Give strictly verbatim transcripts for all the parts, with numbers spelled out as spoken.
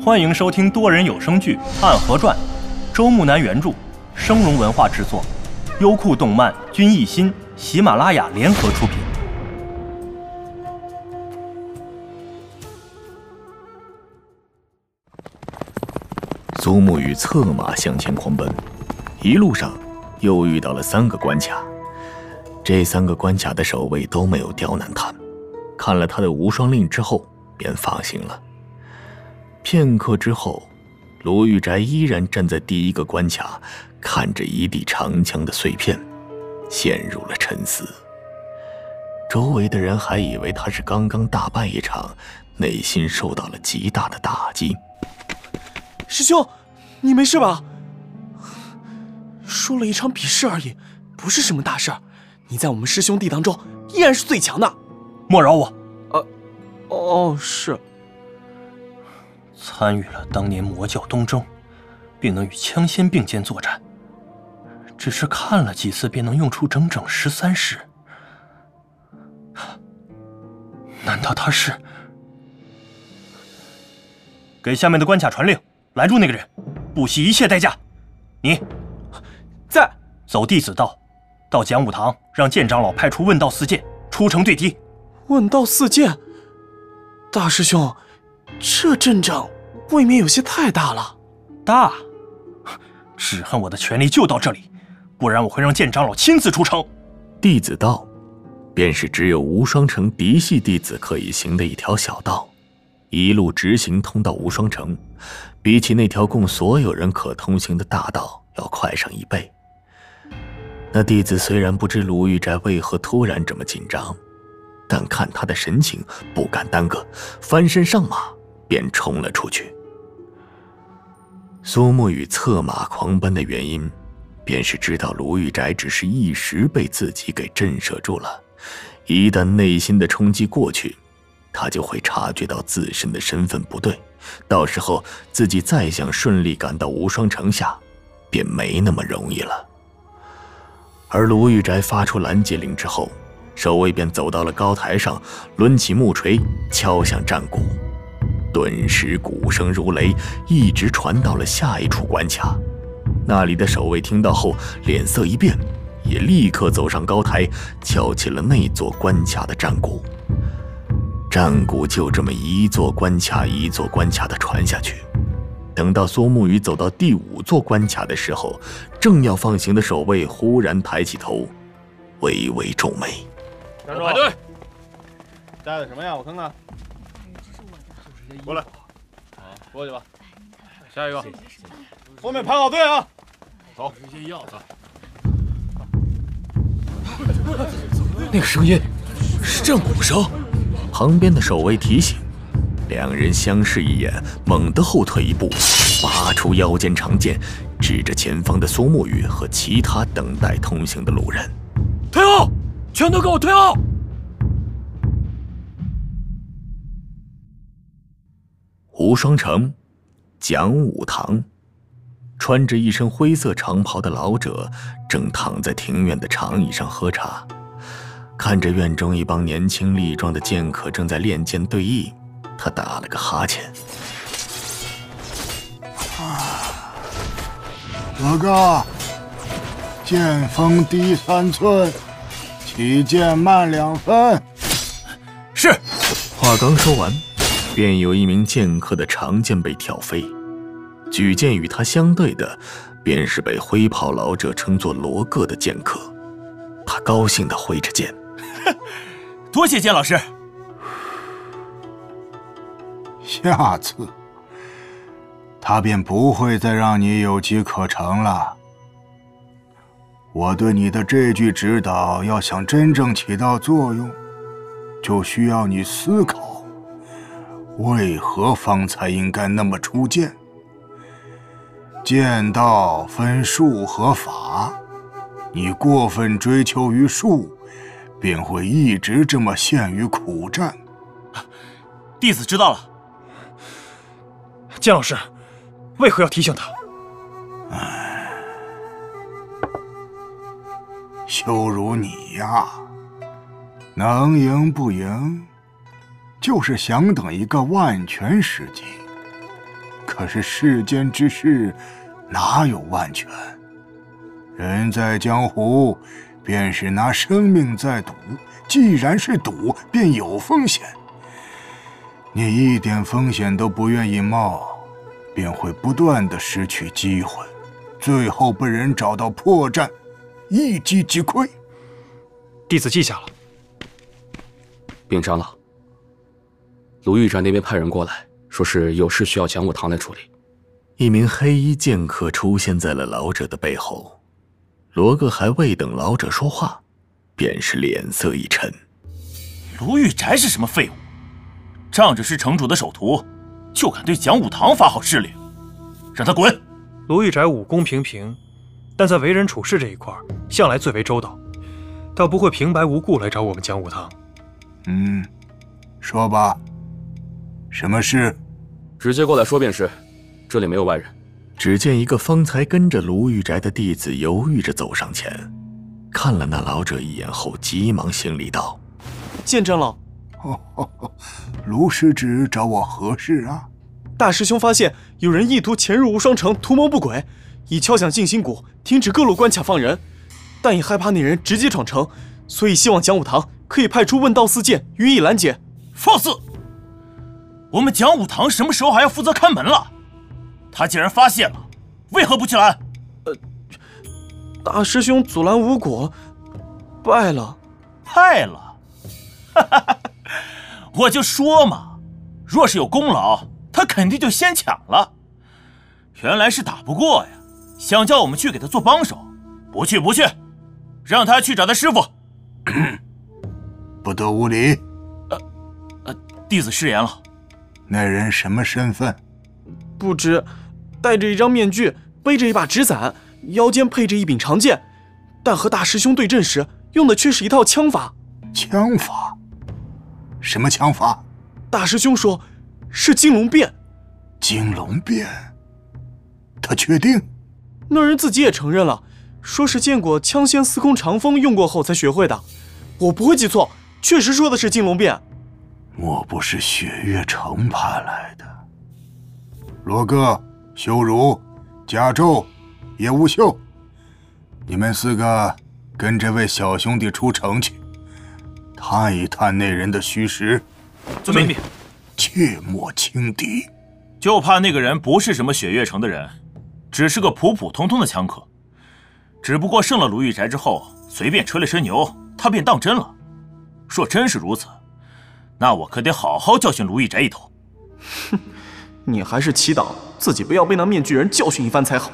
欢迎收听多人有声剧《暗河传》，周木南原著，生荣文化制作，优酷动漫、君艺新、喜马拉雅联合出品。 苏沐雨策马向前狂奔，一路上又遇到了三个关卡。这三个关卡的守卫都没有刁难他，看了他的无双令之后便放心了。片刻之后，卢玉宅依然站在第一个关卡，看着一地长枪的碎片，陷入了沉思。周围的人还以为他是刚刚大败一场，内心受到了极大的打击。 师兄，你没事吧？输了一场比试而已，不是什么大事儿。你在我们师兄弟当中依然是最强的， 莫饶我。 呃，哦，是。 参与了当年魔教东征，并能与枪仙并肩作战，只是看了几次便能用出整整十三式。难道他是？给下面的关卡传令，拦住那个人，不惜一切代价。你， 在。 走弟子道，到讲武堂，让剑长老派出问道四剑出城对敌。 问道四剑，大师兄，这阵仗未免有些太大了。 大？只恨我的权力就到这里，不然我会让剑长老亲自出城。 弟子道，便是只有无双城嫡系弟子可以行的一条小道，一路直行通到无双城，比起那条供所有人可通行的大道要快上一倍。那弟子虽然不知卢玉宅为何突然这么紧张，但看他的神情，不敢耽搁，翻身上马便冲了出去。苏沐雨策马狂奔的原因，便是知道卢玉宅只是一时被自己给震慑住了，一旦内心的冲击过去，他就会察觉到自身的身份不对，到时候自己再想顺利赶到无双城下，便没那么容易了。而卢玉宅发出拦截令之后，守卫便走到了高台上，抡起木锤敲响战鼓，顿时鼓声如雷，一直传到了下一处关卡。那里的守卫听到后脸色一变，也立刻走上高台，敲起了那座关卡的战鼓。战鼓就这么一座关卡一座关卡的传下去。等到苏沐雨走到第五座关卡的时候，正要放行的守卫忽然抬起头，微微皱眉。 站住！排队！带的什么呀？我看看。过来。好，过去吧。下一个。后面排好队啊！走。这些药子。 那个声音是战鼓声。 旁边的守卫提醒。两人相视一眼，猛地后退一步，拔出腰间长剑，指着前方的苏沐雨和其他等待通行的路人：“ 退后！全都给我退后！” 无双城讲武堂，穿着一身灰色长袍的老者正躺在庭院的长椅上喝茶，看着院中一帮年轻力壮的剑客正在练剑对弈。他打了个哈欠。 哥哥，剑锋低三寸，起剑慢两分。 是。 话刚说完，便有一名剑客的长剑被挑飞，举剑与他相对的，便是被灰袍老者称作罗各的剑客。他高兴地挥着剑：“ 多谢剑老师。” 下次，他便不会再让你有机可乘了。我对你的这句指导，要想真正起到作用，就需要你思考，为何方才应该那么出剑。剑道分术和法，你过分追求于术，便会一直这么陷于苦战。 弟子知道了。剑老师，为何要提醒他？ 唉，羞辱你呀！能赢不赢，就是想等一个万全时机。 可是世间之事，哪有万全？人在江湖，便是拿生命在赌。既然是赌，便有风险。你一点风险都不愿意冒，便会不断的失去机会，最后被人找到破绽，一击即溃。 弟子记下了。 禀长老，卢玉宅那边派人过来，说是有事需要讲武堂来处理。 一名黑衣剑客出现在了老者的背后，罗哥还未等老者说话，便是脸色一沉。 卢玉宅是什么废物？仗着是城主的首徒，就敢对讲武堂发号施令，让他滚！ 卢玉宅武功平平，但在为人处事这一块向来最为周到，倒不会平白无故来找我们讲武堂。 嗯，说吧，什么事？ 直接过来说便是，这里没有外人。 只见一个方才跟着卢玉宅的弟子犹豫着走上前，看了那老者一眼后，急忙行礼道：“ 见长老。 哦哦哦，卢师侄找我何事啊？” 大师兄发现有人意图潜入无双城，图谋不轨，已敲响静心鼓，停止各路关卡放人，但也害怕那人直接闯城，所以希望讲武堂可以派出问道四剑予以拦截。 放肆！我们讲武堂什么时候还要负责看门了？他既然发现了，为何不去拦？ 呃，大师兄阻拦无果，败了。 败了？哈哈哈！我就说嘛，若是有功劳，他肯定就先抢了。原来是打不过呀，想叫我们去给他做帮手。不去不去，让他去找他师傅。 不得无礼。 呃呃，弟子失言了。 那人什么身份？ 不知，戴着一张面具，背着一把纸伞，腰间配着一柄长剑，但和大师兄对阵时用的却是一套枪法。 枪法？什么枪法？ 大师兄说是金龙变。 金龙变？他确定？ 那人自己也承认了，说是见过枪仙司空长风用过后才学会的。我不会记错，确实说的是金龙变。 莫不是雪月城派来的？罗哥、修儒、贾胄、叶无秀，你们四个跟这位小兄弟出城去，探一探那人的虚实。 遵命。 切莫轻敌， 就怕那个人不是什么雪月城的人，只是个普普通通的枪客。只不过胜了卢玉宅之后，随便吹了吹牛，他便当真了。若真是如此，那我可得好好教训卢玉宅一头。 哼，你还是祈祷自己不要被那面具人教训一番才好。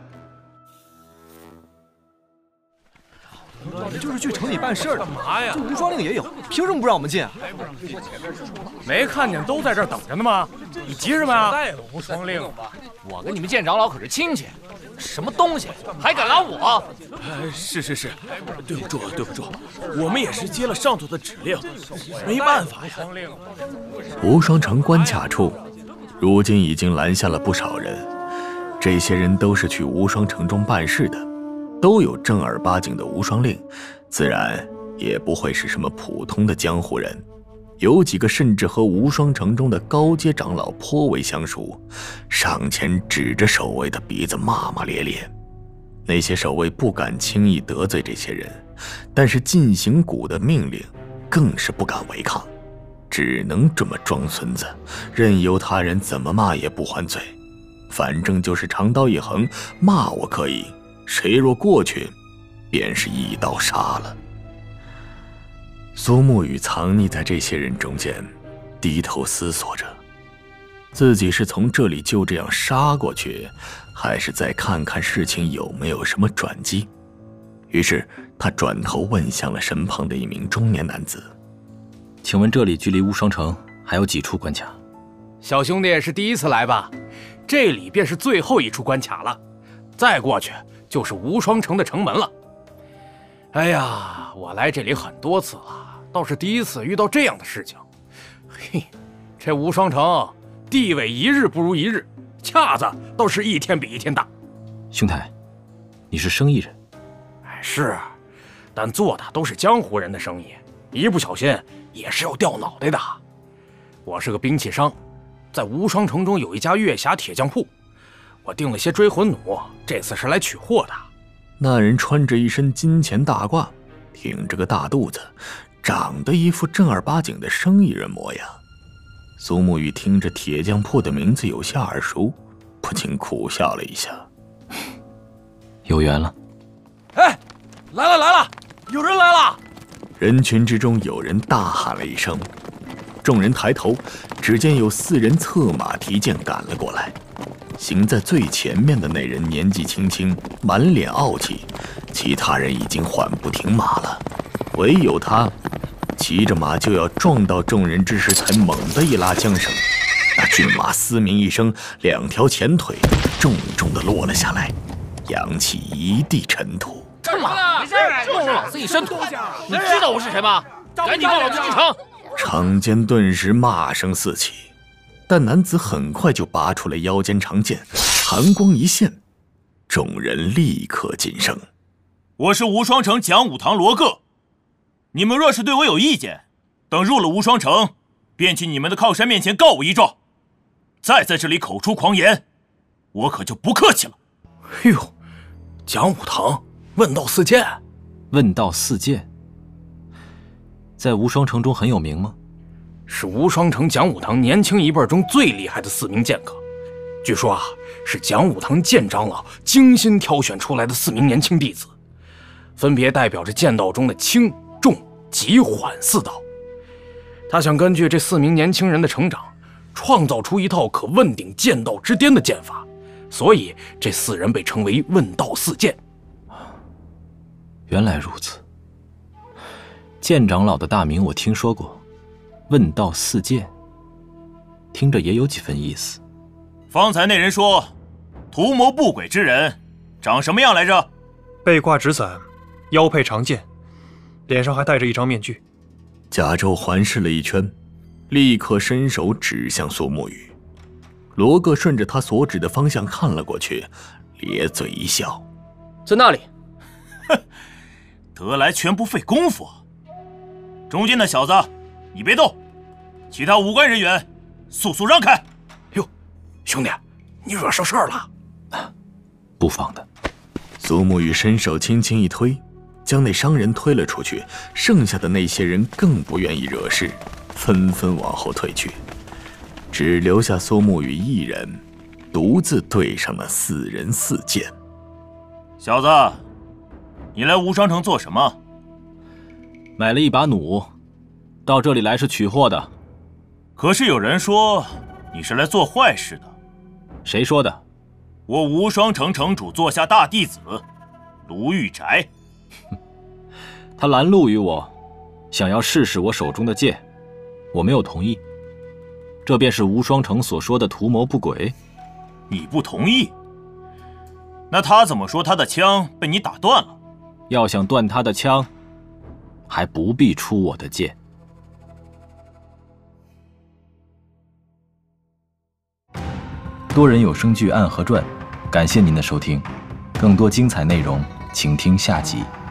我们就是去城里办事的，干嘛呀？这无双令也有，凭什么不让我们进啊？ 没看见都在这儿等着呢吗？你急什么呀？带了无双令吧。 我跟你们剑长老可是亲戚，什么东西还敢拦我？ 呃，是是是，对不住对不住，我们也是接了上头的指令，没办法呀。 无双城关卡处，如今已经拦下了不少人，这些人都是去无双城中办事的。都有正儿八经的无双令，自然也不会是什么普通的江湖人。有几个甚至和无双城中的高阶长老颇为相熟，上前指着守卫的鼻子骂骂咧咧。那些守卫不敢轻易得罪这些人，但是进行蛊的命令更是不敢违抗，只能这么装孙子，任由他人怎么骂也不还嘴。反正就是长刀一横，骂我可以，谁若过去，便是一刀杀了。苏沐雨藏匿在这些人中间，低头思索着，自己是从这里就这样杀过去，还是再看看事情有没有什么转机。于是他转头问向了身旁的一名中年男子：“ 请问这里距离无双城还有几处关卡？” 小兄弟是第一次来吧？这里便是最后一处关卡了，再过去就是无双城的城门了。哎呀，我来这里很多次了，倒是第一次遇到这样的事情。嘿，这无双城地位一日不如一日，架子倒是一天比一天大。 兄台，你是生意人？ 哎，是，但做的都是江湖人的生意，一不小心也是要掉脑袋的。我是个兵器商， 在无双城中有一家月霞铁匠铺，我订了些追魂弩，这次是来取货的。 那人穿着一身金钱大褂，挺着个大肚子，长得一副正儿八经的生意人模样。苏沐雨听着铁匠铺的名字有些耳熟，不禁苦笑了一下。 有缘了。 哎，来了来了，有人来了！ 人群之中有人大喊了一声，众人抬头，只见有四人策马提剑赶了过来。行在最前面的那人年纪轻轻，满脸傲气，其他人已经缓步停马了，唯有他骑着马就要撞到众人之时，才猛地一拉缰绳，那骏马嘶鸣一声，两条前腿重重地落了下来，扬起一地尘土。 他妈，没事，弄了老子一身土！你知道我是谁吗？赶紧放老子进城！ 场间顿时骂声四起，但男子很快就拔出了腰间长剑，寒光一现，众人立刻噤声。 我是无双城讲武堂罗各，你们若是对我有意见，等入了无双城，便去你们的靠山面前告我一状。再在这里口出狂言，我可就不客气了。 哎呦，讲武堂问道四剑， 问道四剑，在无双城中很有名吗？ 是无双城讲武堂年轻一辈中最厉害的四名剑客，据说啊，是讲武堂剑长老精心挑选出来的四名年轻弟子，分别代表着剑道中的轻、重、急、缓四道。他想根据这四名年轻人的成长，创造出一套可问鼎剑道之巅的剑法，所以这四人被称为问道四剑。 原来如此，剑长老的大名我听说过，问道四剑，听着也有几分意思。 方才那人说，图谋不轨之人长什么样来着？ 背挂纸伞，腰佩长剑，脸上还戴着一张面具。 贾周环视了一圈，立刻伸手指向苏沐雨。罗各顺着他所指的方向看了过去，咧嘴一笑：“ 在那里。” 哼，得来全不费功夫。中间的小子，你别动，其他无关人员，速速让开。 哟，兄弟，你惹上事儿了？ 不妨的。 苏沐雨伸手轻轻一推，将那商人推了出去，剩下的那些人更不愿意惹事，纷纷往后退去，只留下苏沐雨一人，独自对上了四人四剑。 小子，你来无双城做什么？ 买了一把弩，到这里来是取货的。 可是有人说你是来做坏事的。 谁说的？ 我无双城城主座下大弟子卢玉宅。 他拦路于我，想要试试我手中的剑，我没有同意。这便是无双城所说的图谋不轨。 你不同意？那他怎么说他的枪被你打断了？ 要想断他的枪，还不必出我的剑。多人有声剧《暗河传》，感谢您的收听，更多精彩内容，请听下集。